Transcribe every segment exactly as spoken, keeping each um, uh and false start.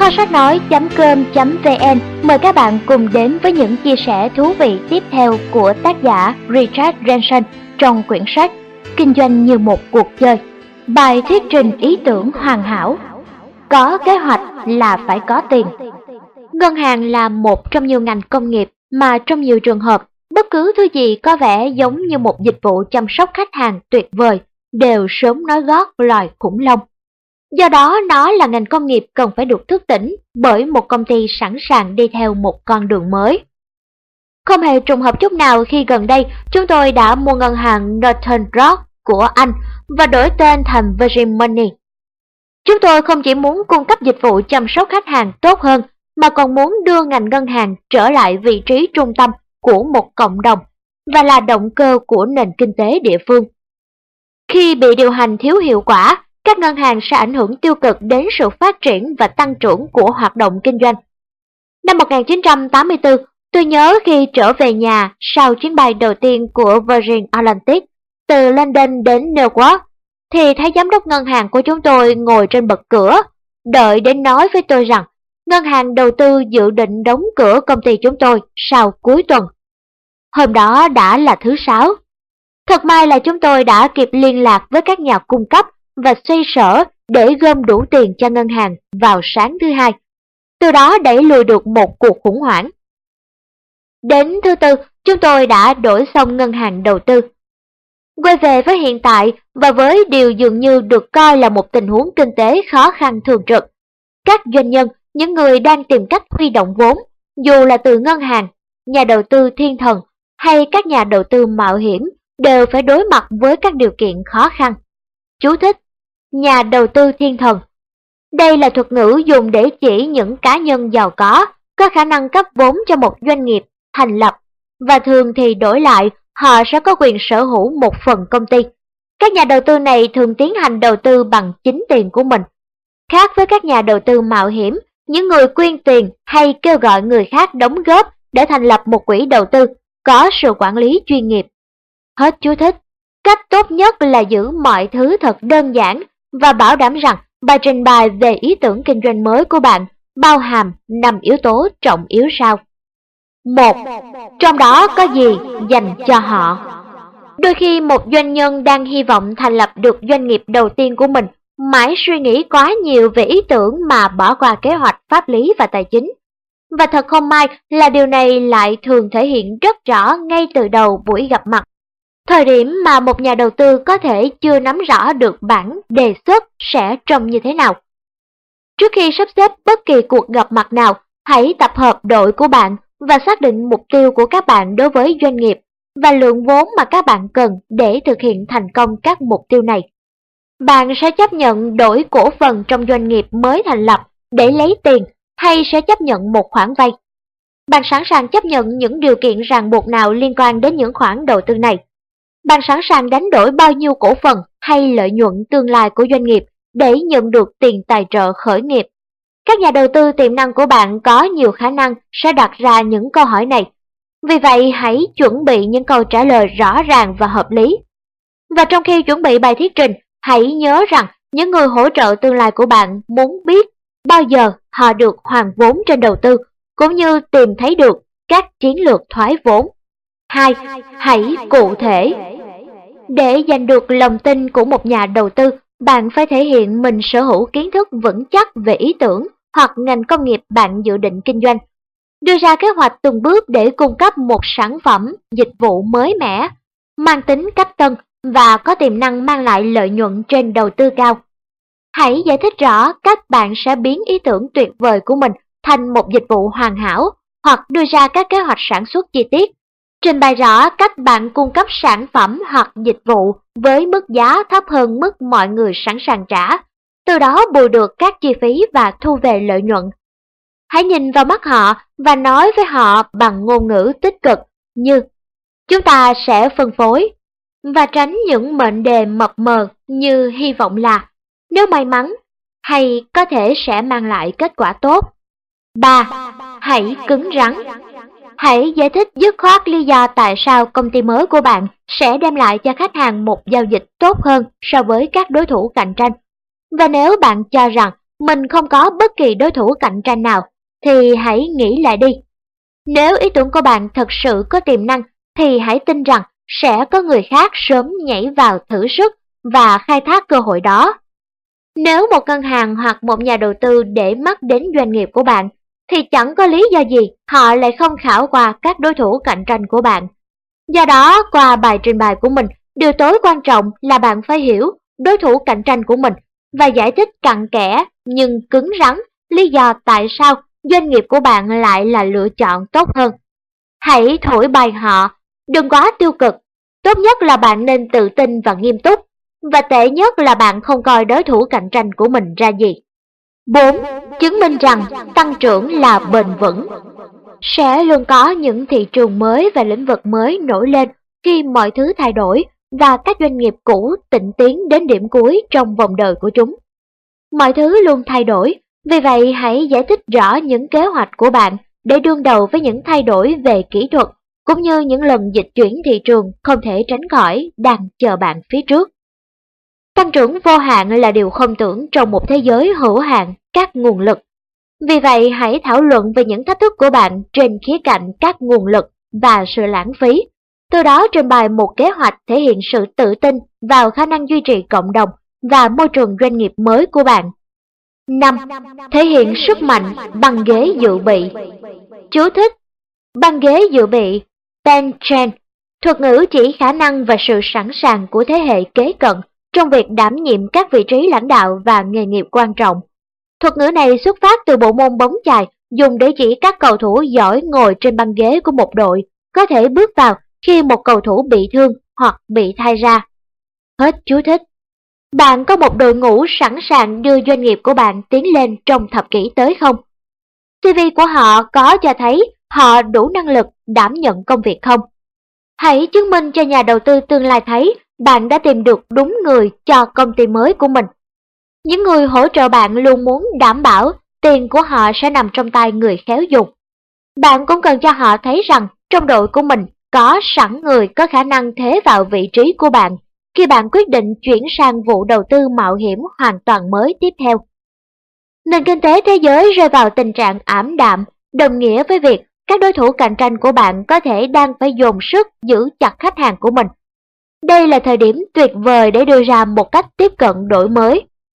Kho sách nói.com.vn mời các bạn cùng đến với những chia sẻ thú vị tiếp theo của tác giả Richard Branson trong quyển sách Kinh doanh như một cuộc chơi. Bài thuyết trình ý tưởng hoàn hảo. Có kế hoạch là phải có tiền. Ngân hàng là một trong nhiều ngành công nghiệp mà trong nhiều trường hợp, bất cứ thứ gì có vẻ giống như một dịch vụ chăm sóc khách hàng tuyệt vời đều sớm nói gót loài khủng long. Do đó, nó là ngành công nghiệp cần phải được thức tỉnh bởi một công ty sẵn sàng đi theo một con đường mới. Không hề trùng hợp chút nào khi gần đây chúng tôi đã mua ngân hàng Northern Rock của Anh và đổi tên thành Virgin Money. Chúng tôi không chỉ muốn cung cấp dịch vụ chăm sóc khách hàng tốt hơn, mà còn muốn đưa ngành ngân hàng trở lại vị trí trung tâm của một cộng đồng và là động cơ của nền kinh tế địa phương. Khi bị điều hành thiếu hiệu quả, các ngân hàng sẽ ảnh hưởng tiêu cực đến sự phát triển và tăng trưởng của hoạt động kinh doanh. Năm một nghìn chín trăm tám mươi tư, tôi nhớ khi trở về nhà sau chuyến bay đầu tiên của Virgin Atlantic từ London đến Newark, thì thấy giám đốc ngân hàng của chúng tôi ngồi trên bậc cửa, đợi đến nói với tôi rằng ngân hàng đầu tư dự định đóng cửa công ty chúng tôi sau cuối tuần. Hôm đó đã là thứ Sáu. Thật may là chúng tôi đã kịp liên lạc với các nhà cung cấp và xoay sở để gom đủ tiền cho ngân hàng vào sáng thứ Hai. Từ đó đẩy lùi được một cuộc khủng hoảng. Đến thứ Tư, chúng tôi đã đổi xong ngân hàng đầu tư. Quay về với hiện tại và với điều dường như được coi là một tình huống kinh tế khó khăn thường trực, các doanh nhân, những người đang tìm cách huy động vốn, dù là từ ngân hàng, nhà đầu tư thiên thần hay các nhà đầu tư mạo hiểm, đều phải đối mặt với các điều kiện khó khăn. Chú thích: nhà đầu tư thiên thần. Đây là thuật ngữ dùng để chỉ những cá nhân giàu có, có khả năng cấp vốn cho một doanh nghiệp thành lập, và thường thì đổi lại, họ sẽ có quyền sở hữu một phần công ty. Các nhà đầu tư này thường tiến hành đầu tư bằng chính tiền của mình. Khác với các nhà đầu tư mạo hiểm, những người quyên tiền hay kêu gọi người khác đóng góp để thành lập một quỹ đầu tư, có sự quản lý chuyên nghiệp. Hết chú thích. Cách tốt nhất là giữ mọi thứ thật đơn giản và bảo đảm rằng bài trình bày về ý tưởng kinh doanh mới của bạn bao hàm năm yếu tố trọng yếu sau. Một. Trong đó có gì dành cho họ? Đôi khi một doanh nhân đang hy vọng thành lập được doanh nghiệp đầu tiên của mình mãi suy nghĩ quá nhiều về ý tưởng mà bỏ qua kế hoạch pháp lý và tài chính. Và thật không may là điều này lại thường thể hiện rất rõ ngay từ đầu buổi gặp mặt. Thời điểm mà một nhà đầu tư có thể chưa nắm rõ được bản đề xuất sẽ trông như thế nào. Trước khi sắp xếp bất kỳ cuộc gặp mặt nào, hãy tập hợp đội của bạn và xác định mục tiêu của các bạn đối với doanh nghiệp và lượng vốn mà các bạn cần để thực hiện thành công các mục tiêu này. Bạn sẽ chấp nhận đổi cổ phần trong doanh nghiệp mới thành lập để lấy tiền, hay sẽ chấp nhận một khoản vay? Bạn sẵn sàng chấp nhận những điều kiện ràng buộc nào liên quan đến những khoản đầu tư này? Bạn sẵn sàng đánh đổi bao nhiêu cổ phần hay lợi nhuận tương lai của doanh nghiệp để nhận được tiền tài trợ khởi nghiệp? Các nhà đầu tư tiềm năng của bạn có nhiều khả năng sẽ đặt ra những câu hỏi này. Vì vậy, hãy chuẩn bị những câu trả lời rõ ràng và hợp lý. Và trong khi chuẩn bị bài thuyết trình, hãy nhớ rằng những người hỗ trợ tương lai của bạn muốn biết bao giờ họ được hoàn vốn trên đầu tư, cũng như tìm thấy được các chiến lược thoái vốn. Hai. Hãy cụ thể. Để giành được lòng tin của một nhà đầu tư, bạn phải thể hiện mình sở hữu kiến thức vững chắc về ý tưởng hoặc ngành công nghiệp bạn dự định kinh doanh. Đưa ra kế hoạch từng bước để cung cấp một sản phẩm, dịch vụ mới mẻ, mang tính cách tân và có tiềm năng mang lại lợi nhuận trên đầu tư cao. Hãy giải thích rõ cách bạn sẽ biến ý tưởng tuyệt vời của mình thành một dịch vụ hoàn hảo, hoặc đưa ra các kế hoạch sản xuất chi tiết. Trình bày rõ cách bạn cung cấp sản phẩm hoặc dịch vụ với mức giá thấp hơn mức mọi người sẵn sàng trả, từ đó bù được các chi phí và thu về lợi nhuận. Hãy nhìn vào mắt họ và nói với họ bằng ngôn ngữ tích cực như "Chúng ta sẽ phân phối", và tránh những mệnh đề mập mờ như "hy vọng là", "nếu may mắn", hay "có thể sẽ mang lại kết quả tốt". Ba. Hãy cứng rắn. Hãy giải thích dứt khoát lý do tại sao công ty mới của bạn sẽ đem lại cho khách hàng một giao dịch tốt hơn so với các đối thủ cạnh tranh. Và nếu bạn cho rằng mình không có bất kỳ đối thủ cạnh tranh nào, thì hãy nghĩ lại đi. Nếu ý tưởng của bạn thật sự có tiềm năng, thì hãy tin rằng sẽ có người khác sớm nhảy vào thử sức và khai thác cơ hội đó. Nếu một ngân hàng hoặc một nhà đầu tư để mắt đến doanh nghiệp của bạn, thì chẳng có lý do gì họ lại không khảo qua các đối thủ cạnh tranh của bạn. Do đó, qua bài trình bày của mình, điều tối quan trọng là bạn phải hiểu đối thủ cạnh tranh của mình và giải thích cặn kẽ nhưng cứng rắn lý do tại sao doanh nghiệp của bạn lại là lựa chọn tốt hơn. Hãy thổi bài họ, đừng quá tiêu cực. Tốt nhất là bạn nên tự tin và nghiêm túc, và tệ nhất là bạn không coi đối thủ cạnh tranh của mình ra gì. bốn. Chứng minh rằng tăng trưởng là bền vững. Sẽ luôn có những thị trường mới và lĩnh vực mới nổi lên khi mọi thứ thay đổi và các doanh nghiệp cũ tịnh tiến đến điểm cuối trong vòng đời của chúng. Mọi thứ luôn thay đổi, vì vậy hãy giải thích rõ những kế hoạch của bạn để đương đầu với những thay đổi về kỹ thuật, cũng như những lần dịch chuyển thị trường không thể tránh khỏi đang chờ bạn phía trước. Tăng trưởng vô hạn là điều không tưởng trong một thế giới hữu hạn các nguồn lực. Vì vậy, hãy thảo luận về những thách thức của bạn trên khía cạnh các nguồn lực và sự lãng phí. Từ đó trình bày một kế hoạch thể hiện sự tự tin vào khả năng duy trì cộng đồng và môi trường doanh nghiệp mới của bạn. năm. Thể hiện sức mạnh băng ghế dự bị. Chú thích: băng ghế dự bị, bench strength, thuật ngữ chỉ khả năng và sự sẵn sàng của thế hệ kế cận trong việc đảm nhiệm các vị trí lãnh đạo và nghề nghiệp quan trọng. Thuật ngữ này xuất phát từ bộ môn bóng chày, dùng để chỉ các cầu thủ giỏi ngồi trên băng ghế của một đội, có thể bước vào khi một cầu thủ bị thương hoặc bị thay ra. Hết chú thích. Bạn có một đội ngũ sẵn sàng đưa doanh nghiệp của bạn tiến lên trong thập kỷ tới không? xê vê của họ có cho thấy họ đủ năng lực đảm nhận công việc không? Hãy chứng minh cho nhà đầu tư tương lai thấy bạn đã tìm được đúng người cho công ty mới của mình. Những người hỗ trợ bạn luôn muốn đảm bảo tiền của họ sẽ nằm trong tay người khéo dùng. Bạn cũng cần cho họ thấy rằng trong đội của mình có sẵn người có khả năng thế vào vị trí của bạn khi bạn quyết định chuyển sang vụ đầu tư mạo hiểm hoàn toàn mới tiếp theo. Nền kinh tế thế giới rơi vào tình trạng ảm đạm, đồng nghĩa với việc các đối thủ cạnh tranh của bạn có thể đang phải dồn sức giữ chặt khách hàng của mình. Đây là thời điểm tuyệt vời để đưa ra một cách tiếp cận đổi mới.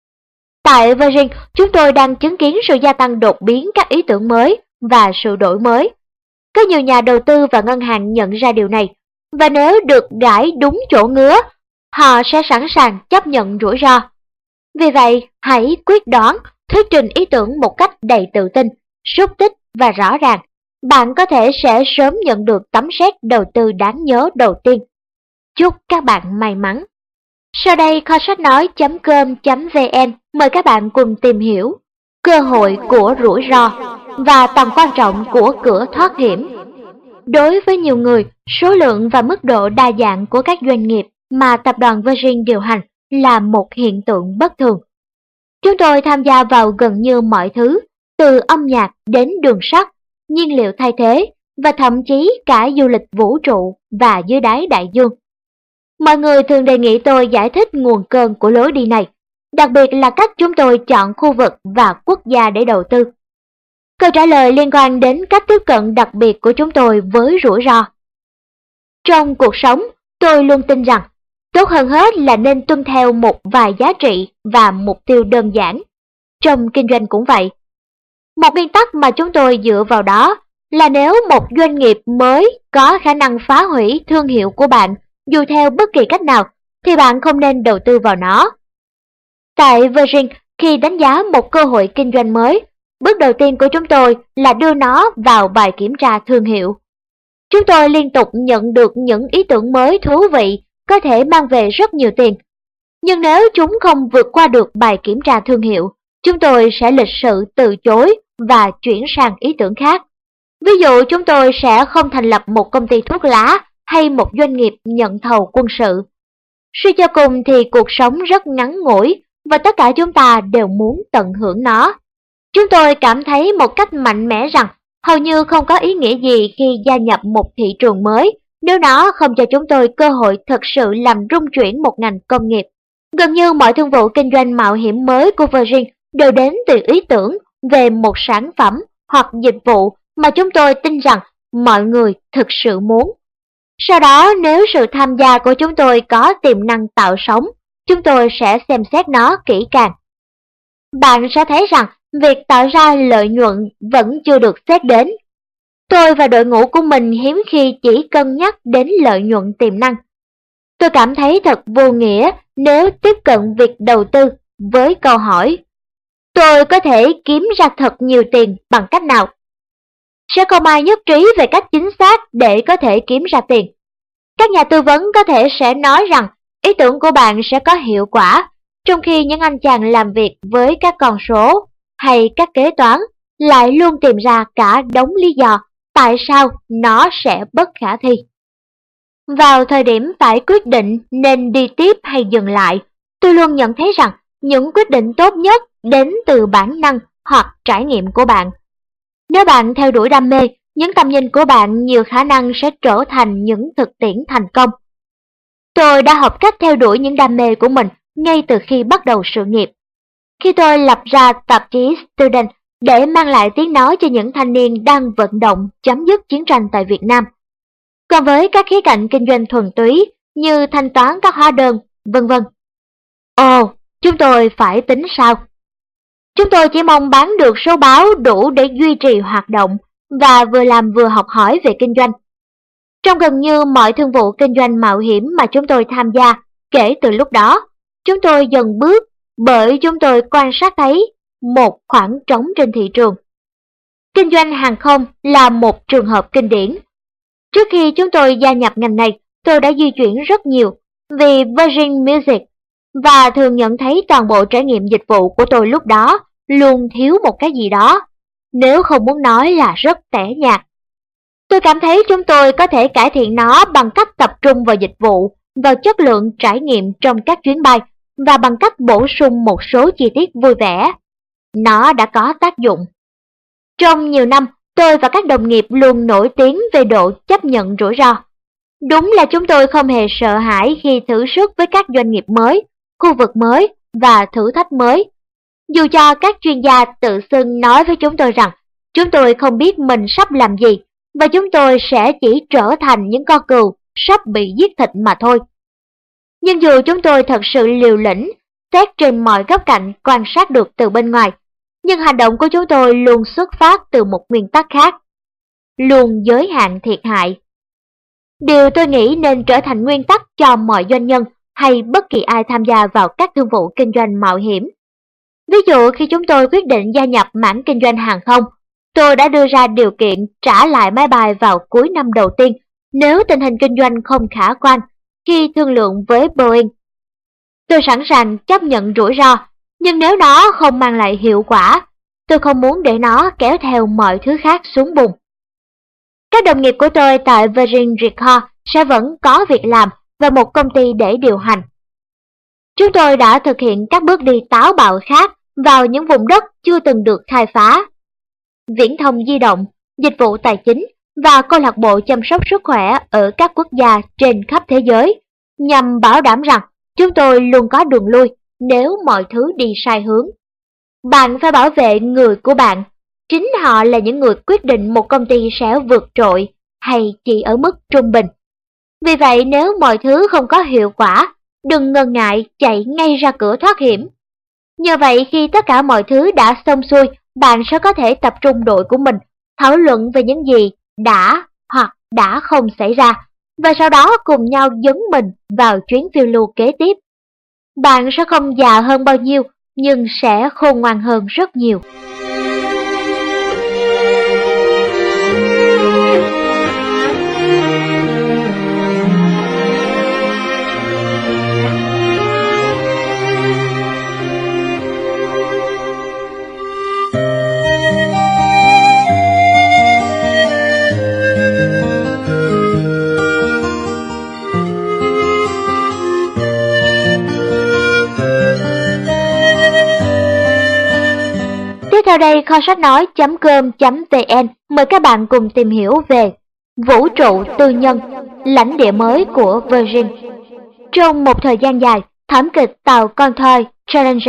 Tại Virgin, chúng tôi đang chứng kiến sự gia tăng đột biến các ý tưởng mới và sự đổi mới. Có nhiều nhà đầu tư và ngân hàng nhận ra điều này, và nếu được gãi đúng chỗ ngứa, họ sẽ sẵn sàng chấp nhận rủi ro. Vì vậy, hãy quyết đoán, thuyết trình ý tưởng một cách đầy tự tin, xúc tích và rõ ràng. Bạn có thể sẽ sớm nhận được tấm séc đầu tư đáng nhớ đầu tiên. Chúc các bạn may mắn! Sau đây, kho sách nói chấm com chấm vn mời các bạn cùng tìm hiểu cơ hội của rủi ro và tầm quan trọng của cửa thoát hiểm. Đối với nhiều người, số lượng và mức độ đa dạng của các doanh nghiệp mà tập đoàn Virgin điều hành là một hiện tượng bất thường. Chúng tôi tham gia vào gần như mọi thứ, từ âm nhạc đến đường sắt, nhiên liệu thay thế và thậm chí cả du lịch vũ trụ và dưới đáy đại dương. Mọi người thường đề nghị tôi giải thích nguồn cơn của lối đi này, đặc biệt là cách chúng tôi chọn khu vực và quốc gia để đầu tư. Câu trả lời liên quan đến cách tiếp cận đặc biệt của chúng tôi với rủi ro. Trong cuộc sống, tôi luôn tin rằng tốt hơn hết là nên tuân theo một vài giá trị và mục tiêu đơn giản. Trong kinh doanh cũng vậy. Một nguyên tắc mà chúng tôi dựa vào đó là nếu một doanh nghiệp mới có khả năng phá hủy thương hiệu của bạn dù theo bất kỳ cách nào, thì bạn không nên đầu tư vào nó. Tại Virgin, khi đánh giá một cơ hội kinh doanh mới, bước đầu tiên của chúng tôi là đưa nó vào bài kiểm tra thương hiệu. Chúng tôi liên tục nhận được những ý tưởng mới thú vị, có thể mang về rất nhiều tiền. Nhưng nếu chúng không vượt qua được bài kiểm tra thương hiệu, chúng tôi sẽ lịch sự từ chối và chuyển sang ý tưởng khác. Ví dụ, chúng tôi sẽ không thành lập một công ty thuốc lá hay một doanh nghiệp nhận thầu quân sự. Suy cho cùng thì cuộc sống rất ngắn ngủi và tất cả chúng ta đều muốn tận hưởng nó. Chúng tôi cảm thấy một cách mạnh mẽ rằng hầu như không có ý nghĩa gì khi gia nhập một thị trường mới nếu nó không cho chúng tôi cơ hội thực sự làm rung chuyển một ngành công nghiệp. Gần như mọi thương vụ kinh doanh mạo hiểm mới của Virgin đều đến từ ý tưởng về một sản phẩm hoặc dịch vụ mà chúng tôi tin rằng mọi người thực sự muốn. Sau đó, nếu sự tham gia của chúng tôi có tiềm năng tạo sống, chúng tôi sẽ xem xét nó kỹ càng. Bạn sẽ thấy rằng việc tạo ra lợi nhuận vẫn chưa được xét đến. Tôi và đội ngũ của mình hiếm khi chỉ cân nhắc đến lợi nhuận tiềm năng. Tôi cảm thấy thật vô nghĩa nếu tiếp cận việc đầu tư với câu hỏi: tôi có thể kiếm ra thật nhiều tiền bằng cách nào? Sẽ không ai nhất trí về cách chính xác để có thể kiếm ra tiền. Các nhà tư vấn có thể sẽ nói rằng ý tưởng của bạn sẽ có hiệu quả, trong khi những anh chàng làm việc với các con số hay các kế toán lại luôn tìm ra cả đống lý do tại sao nó sẽ bất khả thi. Vào thời điểm phải quyết định nên đi tiếp hay dừng lại, tôi luôn nhận thấy rằng những quyết định tốt nhất đến từ bản năng hoặc trải nghiệm của bạn. Nếu bạn theo đuổi đam mê, những tầm nhìn của bạn nhiều khả năng sẽ trở thành những thực tiễn thành công. Tôi đã học cách theo đuổi những đam mê của mình ngay từ khi bắt đầu sự nghiệp. Khi tôi lập ra tạp chí Student để mang lại tiếng nói cho những thanh niên đang vận động chấm dứt chiến tranh tại Việt Nam. Còn với các khía cạnh kinh doanh thuần túy như thanh toán các hóa đơn, vân vân. Ồ, chúng tôi phải tính sao? Chúng tôi chỉ mong bán được số báo đủ để duy trì hoạt động và vừa làm vừa học hỏi về kinh doanh. Trong gần như mọi thương vụ kinh doanh mạo hiểm mà chúng tôi tham gia, kể từ lúc đó, chúng tôi dần bước bởi chúng tôi quan sát thấy một khoảng trống trên thị trường. Kinh doanh hàng không là một trường hợp kinh điển. Trước khi chúng tôi gia nhập ngành này, tôi đã di chuyển rất nhiều vì Virgin Music và thường nhận thấy toàn bộ trải nghiệm dịch vụ của tôi lúc đó luôn thiếu một cái gì đó, nếu không muốn nói là rất tẻ nhạt. Tôi cảm thấy chúng tôi có thể cải thiện nó bằng cách tập trung vào dịch vụ, vào chất lượng trải nghiệm trong các chuyến bay và bằng cách bổ sung một số chi tiết vui vẻ. Nó đã có tác dụng. Trong nhiều năm, tôi và các đồng nghiệp luôn nổi tiếng về độ chấp nhận rủi ro. Đúng là chúng tôi không hề sợ hãi khi thử sức với các doanh nghiệp mới, khu vực mới và thử thách mới. Dù cho các chuyên gia tự xưng nói với chúng tôi rằng chúng tôi không biết mình sắp làm gì và chúng tôi sẽ chỉ trở thành những con cừu sắp bị giết thịt mà thôi. Nhưng dù chúng tôi thật sự liều lĩnh, xét trên mọi góc cạnh quan sát được từ bên ngoài, nhưng hành động của chúng tôi luôn xuất phát từ một nguyên tắc khác, luôn giới hạn thiệt hại. Điều tôi nghĩ nên trở thành nguyên tắc cho mọi doanh nhân hay bất kỳ ai tham gia vào các thương vụ kinh doanh mạo hiểm. Ví dụ khi chúng tôi quyết định gia nhập mảng kinh doanh hàng không, tôi đã đưa ra điều kiện trả lại máy bay vào cuối năm đầu tiên nếu tình hình kinh doanh không khả quan khi thương lượng với Boeing. Tôi sẵn sàng chấp nhận rủi ro, nhưng nếu nó không mang lại hiệu quả, tôi không muốn để nó kéo theo mọi thứ khác xuống bùn. Các đồng nghiệp của tôi tại Virgin Record sẽ vẫn có việc làm và một công ty để điều hành. Chúng tôi đã thực hiện các bước đi táo bạo khác vào những vùng đất chưa từng được khai phá. Viễn thông di động, dịch vụ tài chính và câu lạc bộ chăm sóc sức khỏe ở các quốc gia trên khắp thế giới, nhằm bảo đảm rằng chúng tôi luôn có đường lui nếu mọi thứ đi sai hướng. Bạn phải bảo vệ người của bạn. Chính họ là những người quyết định một công ty sẽ vượt trội hay chỉ ở mức trung bình. Vì vậy nếu mọi thứ không có hiệu quả, đừng ngần ngại chạy ngay ra cửa thoát hiểm. Nhờ vậy khi tất cả mọi thứ đã xong xuôi, bạn sẽ có thể tập trung đội của mình, thảo luận về những gì đã hoặc đã không xảy ra, và sau đó cùng nhau dấn mình vào chuyến phiêu lưu kế tiếp. Bạn sẽ không già hơn bao nhiêu, nhưng sẽ khôn ngoan hơn rất nhiều. Sau đây kho sách nói chấm com chấm vn mời các bạn cùng tìm hiểu về vũ trụ tư nhân, lãnh địa mới của Virgin. Trong một thời gian dài, thảm kịch tàu con thoi Challenger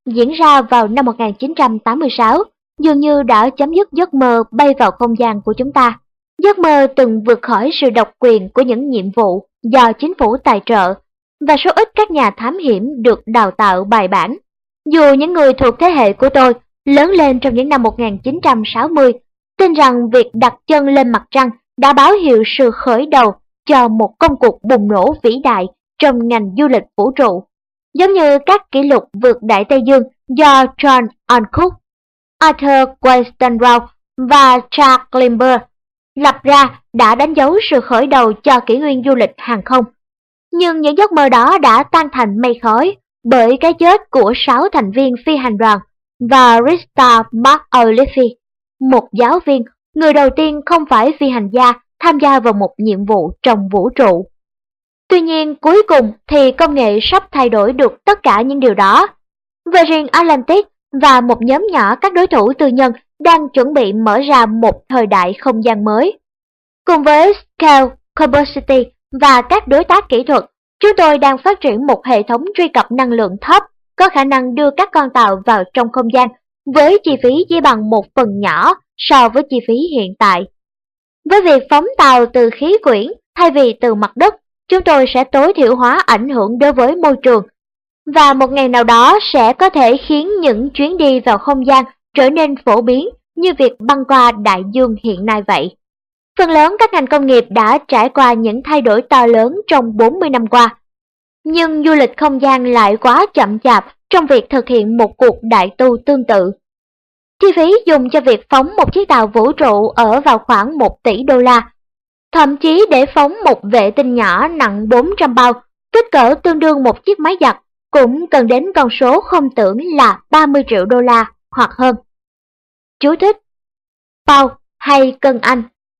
diễn ra vào năm một nghìn chín trăm tám mươi sáu, dường như đã chấm dứt giấc mơ bay vào không gian của chúng ta. Giấc mơ từng vượt khỏi sự độc quyền của những nhiệm vụ do chính phủ tài trợ và số ít các nhà thám hiểm được đào tạo bài bản. Dù những người thuộc thế hệ của tôi lớn lên trong những năm một nghìn chín trăm sáu mươi, tin rằng việc đặt chân lên mặt trăng đã báo hiệu sự khởi đầu cho một công cuộc bùng nổ vĩ đại trong ngành du lịch vũ trụ. Giống như các kỷ lục vượt Đại Tây Dương do John Alcock, Arthur Westenra và Charles Lindbergh lập ra đã đánh dấu sự khởi đầu cho kỷ nguyên du lịch hàng không. Nhưng những giấc mơ đó đã tan thành mây khói bởi cái chết của sáu thành viên phi hành đoàn và Richard McAuliffe, một giáo viên, người đầu tiên không phải phi hành gia tham gia vào một nhiệm vụ trong vũ trụ. Tuy nhiên, cuối cùng thì công nghệ sắp thay đổi được tất cả những điều đó. Virgin Atlantic và một nhóm nhỏ các đối thủ tư nhân đang chuẩn bị mở ra một thời đại không gian mới. Cùng với Scale Curiosity và các đối tác kỹ thuật, chúng tôi đang phát triển một hệ thống truy cập năng lượng thấp có khả năng đưa các con tàu vào trong không gian với chi phí chỉ bằng một phần nhỏ so với chi phí hiện tại. Với việc phóng tàu từ khí quyển thay vì từ mặt đất, chúng tôi sẽ tối thiểu hóa ảnh hưởng đối với môi trường, và một ngày nào đó sẽ có thể khiến những chuyến đi vào không gian trở nên phổ biến như việc băng qua đại dương hiện nay vậy. Phần lớn các ngành công nghiệp đã trải qua những thay đổi to lớn trong bốn mươi năm qua, nhưng du lịch không gian lại quá chậm chạp trong việc thực hiện một cuộc đại tu tương tự. Chi phí dùng cho việc phóng một chiếc tàu vũ trụ ở vào khoảng một tỷ đô la. Thậm chí để phóng một vệ tinh nhỏ nặng bốn trăm bao, kích cỡ tương đương một chiếc máy giặt, cũng cần đến con số không tưởng là ba mươi triệu đô la hoặc hơn. Chú thích: Pound hay cân Anh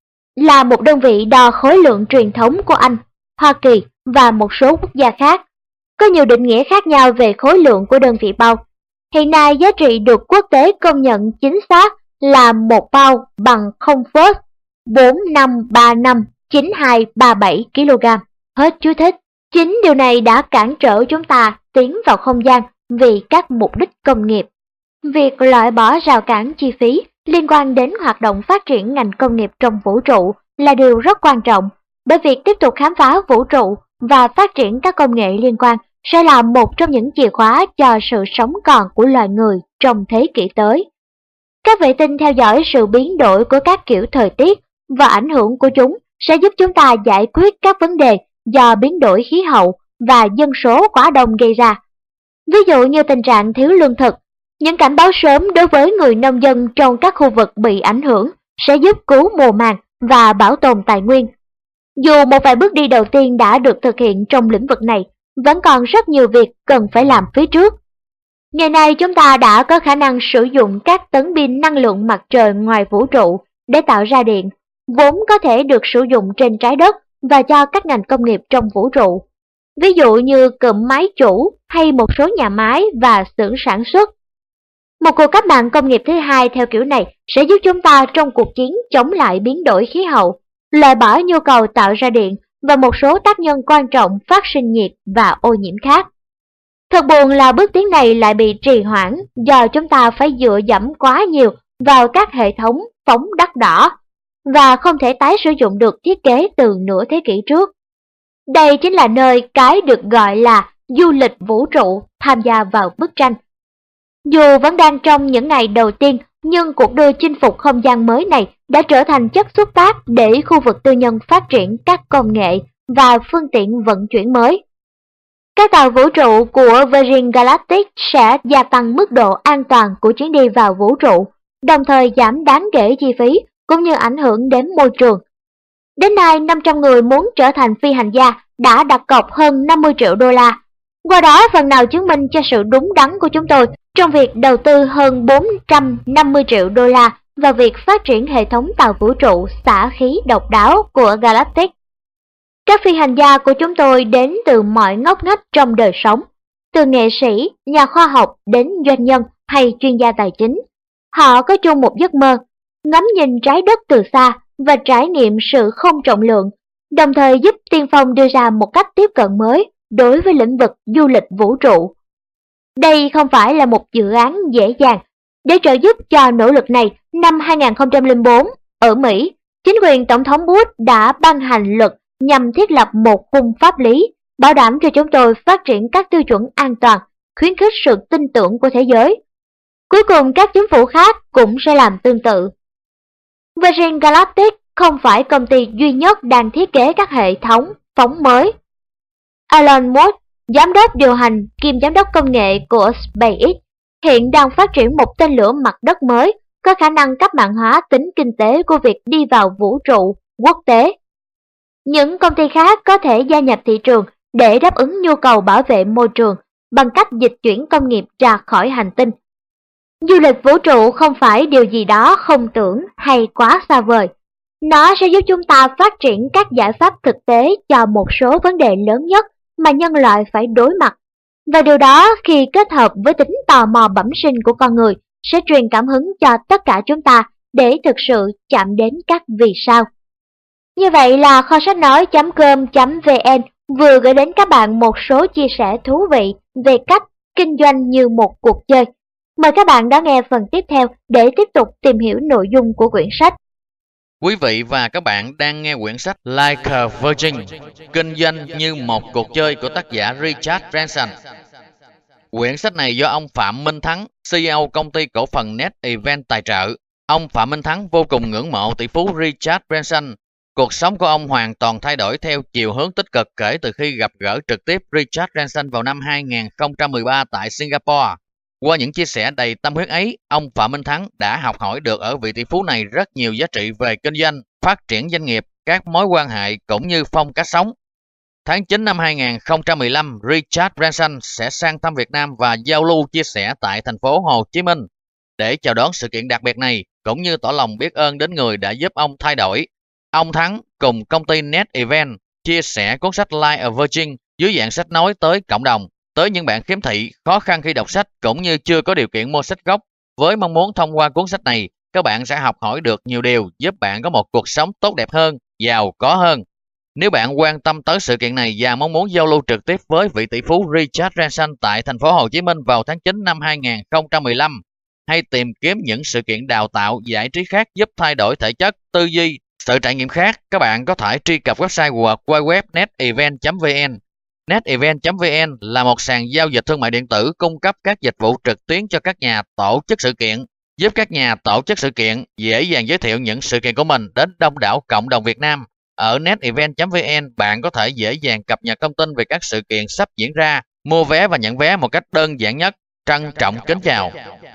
là một đơn vị đo khối lượng truyền thống của Anh, Hoa Kỳ và một số quốc gia khác. Có nhiều định nghĩa khác nhau về khối lượng của đơn vị pound. Hiện nay giá trị được quốc tế công nhận chính xác là một pound bằng không phẩy bốn năm ba năm chín hai ba bảy ki lô gam. Hết chú thích. Chính điều này đã cản trở chúng ta tiến vào không gian vì các mục đích công nghiệp. Việc loại bỏ rào cản chi phí liên quan đến hoạt động phát triển ngành công nghiệp trong vũ trụ là điều rất quan trọng, bởi việc tiếp tục khám phá vũ trụ và phát triển các công nghệ liên quan sẽ là một trong những chìa khóa cho sự sống còn của loài người trong thế kỷ tới. Các vệ tinh theo dõi sự biến đổi của các kiểu thời tiết và ảnh hưởng của chúng sẽ giúp chúng ta giải quyết các vấn đề do biến đổi khí hậu và dân số quá đông gây ra. Ví dụ như tình trạng thiếu lương thực, những cảnh báo sớm đối với người nông dân trong các khu vực bị ảnh hưởng sẽ giúp cứu mùa màng và bảo tồn tài nguyên. Dù một vài bước đi đầu tiên đã được thực hiện trong lĩnh vực này, vẫn còn rất nhiều việc cần phải làm phía trước. Ngày nay chúng ta đã có khả năng sử dụng các tấn pin năng lượng mặt trời ngoài vũ trụ để tạo ra điện, vốn có thể được sử dụng trên trái đất và cho các ngành công nghiệp trong vũ trụ. Ví dụ như cụm máy chủ hay một số nhà máy và xưởng sản xuất. Một cuộc cách mạng công nghiệp thứ hai theo kiểu này sẽ giúp chúng ta trong cuộc chiến chống lại biến đổi khí hậu, loại bỏ nhu cầu tạo ra điện và một số tác nhân quan trọng phát sinh nhiệt và ô nhiễm khác. Thật buồn là bước tiến này lại bị trì hoãn do chúng ta phải dựa dẫm quá nhiều vào các hệ thống phóng đắt đỏ và không thể tái sử dụng được thiết kế từ nửa thế kỷ trước. Đây chính là nơi cái được gọi là du lịch vũ trụ tham gia vào bức tranh. Dù vẫn đang trong những ngày đầu tiên, nhưng cuộc đua chinh phục không gian mới này đã trở thành chất xúc tác để khu vực tư nhân phát triển các công nghệ và phương tiện vận chuyển mới. Các tàu vũ trụ của Virgin Galactic sẽ gia tăng mức độ an toàn của chuyến đi vào vũ trụ, đồng thời giảm đáng kể chi phí cũng như ảnh hưởng đến môi trường. Đến nay, năm trăm người muốn trở thành phi hành gia đã đặt cọc hơn năm mươi triệu đô la. Qua đó phần nào chứng minh cho sự đúng đắn của chúng tôi trong việc đầu tư hơn bốn trăm năm mươi triệu đô la vào việc phát triển hệ thống tàu vũ trụ xả khí độc đáo của Galactic. Các phi hành gia của chúng tôi đến từ mọi ngóc ngách trong đời sống, từ nghệ sĩ, nhà khoa học đến doanh nhân hay chuyên gia tài chính. Họ có chung một giấc mơ, ngắm nhìn trái đất từ xa và trải nghiệm sự không trọng lượng, đồng thời giúp tiên phong đưa ra một cách tiếp cận mới đối với lĩnh vực du lịch vũ trụ. Đây không phải là một dự án dễ dàng. Để trợ giúp cho nỗ lực này, năm hai nghìn không trăm lẻ bốn, ở Mỹ, chính quyền Tổng thống Bush đã ban hành luật nhằm thiết lập một khung pháp lý, bảo đảm cho chúng tôi phát triển các tiêu chuẩn an toàn, khuyến khích sự tin tưởng của thế giới. Cuối cùng các chính phủ khác cũng sẽ làm tương tự. Virgin Galactic không phải công ty duy nhất đang thiết kế các hệ thống phóng mới. Elon Musk, giám đốc điều hành kiêm giám đốc công nghệ của SpaceX, hiện đang phát triển một tên lửa mặt đất mới có khả năng cách mạng hóa tính kinh tế của việc đi vào vũ trụ quốc tế. Những công ty khác có thể gia nhập thị trường để đáp ứng nhu cầu bảo vệ môi trường bằng cách dịch chuyển công nghiệp ra khỏi hành tinh. Du lịch vũ trụ không phải điều gì đó không tưởng hay quá xa vời. Nó sẽ giúp chúng ta phát triển các giải pháp thực tế cho một số vấn đề lớn nhất mà nhân loại phải đối mặt. Và điều đó khi kết hợp với tính tò mò bẩm sinh của con người sẽ truyền cảm hứng cho tất cả chúng ta để thực sự chạm đến các vì sao. Như vậy là kho sách nói chấm com chấm vn vừa gửi đến các bạn một số chia sẻ thú vị về cách kinh doanh như một cuộc chơi. Mời các bạn đón nghe phần tiếp theo để tiếp tục tìm hiểu nội dung của quyển sách. Quý vị và các bạn đang nghe quyển sách Like a Virgin, kinh doanh như một cuộc chơi của tác giả Richard Branson. Quyển sách này do ông Phạm Minh Thắng, xê e ô công ty cổ phần Net Event tài trợ. Ông Phạm Minh Thắng vô cùng ngưỡng mộ tỷ phú Richard Branson. Cuộc sống của ông hoàn toàn thay đổi theo chiều hướng tích cực kể từ khi gặp gỡ trực tiếp Richard Branson vào năm hai nghìn không trăm mười ba tại Singapore. Qua những chia sẻ đầy tâm huyết ấy, ông Phạm Minh Thắng đã học hỏi được ở vị tỷ phú này rất nhiều giá trị về kinh doanh, phát triển doanh nghiệp, các mối quan hệ cũng như phong cách sống. Tháng chín năm hai nghìn không trăm mười lăm, Richard Branson sẽ sang thăm Việt Nam và giao lưu chia sẻ tại thành phố Hồ Chí Minh. Để chào đón sự kiện đặc biệt này, cũng như tỏ lòng biết ơn đến người đã giúp ông thay đổi, ông Thắng cùng công ty Net Event chia sẻ cuốn sách Like a Virgin dưới dạng sách nói tới cộng đồng, tới những bạn khiếm thị, khó khăn khi đọc sách cũng như chưa có điều kiện mua sách gốc. Với mong muốn thông qua cuốn sách này, các bạn sẽ học hỏi được nhiều điều giúp bạn có một cuộc sống tốt đẹp hơn, giàu có hơn. Nếu bạn quan tâm tới sự kiện này và mong muốn giao lưu trực tiếp với vị tỷ phú Richard Branson tại thành phố Hồ Chí Minh vào tháng chín năm hai nghìn không trăm mười lăm, hay tìm kiếm những sự kiện đào tạo, giải trí khác giúp thay đổi thể chất, tư duy, sự trải nghiệm khác, các bạn có thể truy cập website World Wide Web net event chấm vn. net event chấm vn là một sàn giao dịch thương mại điện tử cung cấp các dịch vụ trực tuyến cho các nhà tổ chức sự kiện, giúp các nhà tổ chức sự kiện dễ dàng giới thiệu những sự kiện của mình đến đông đảo cộng đồng Việt Nam. Ở net event chấm vn, bạn có thể dễ dàng cập nhật thông tin về các sự kiện sắp diễn ra, mua vé và nhận vé một cách đơn giản nhất. Trân trọng kính chào.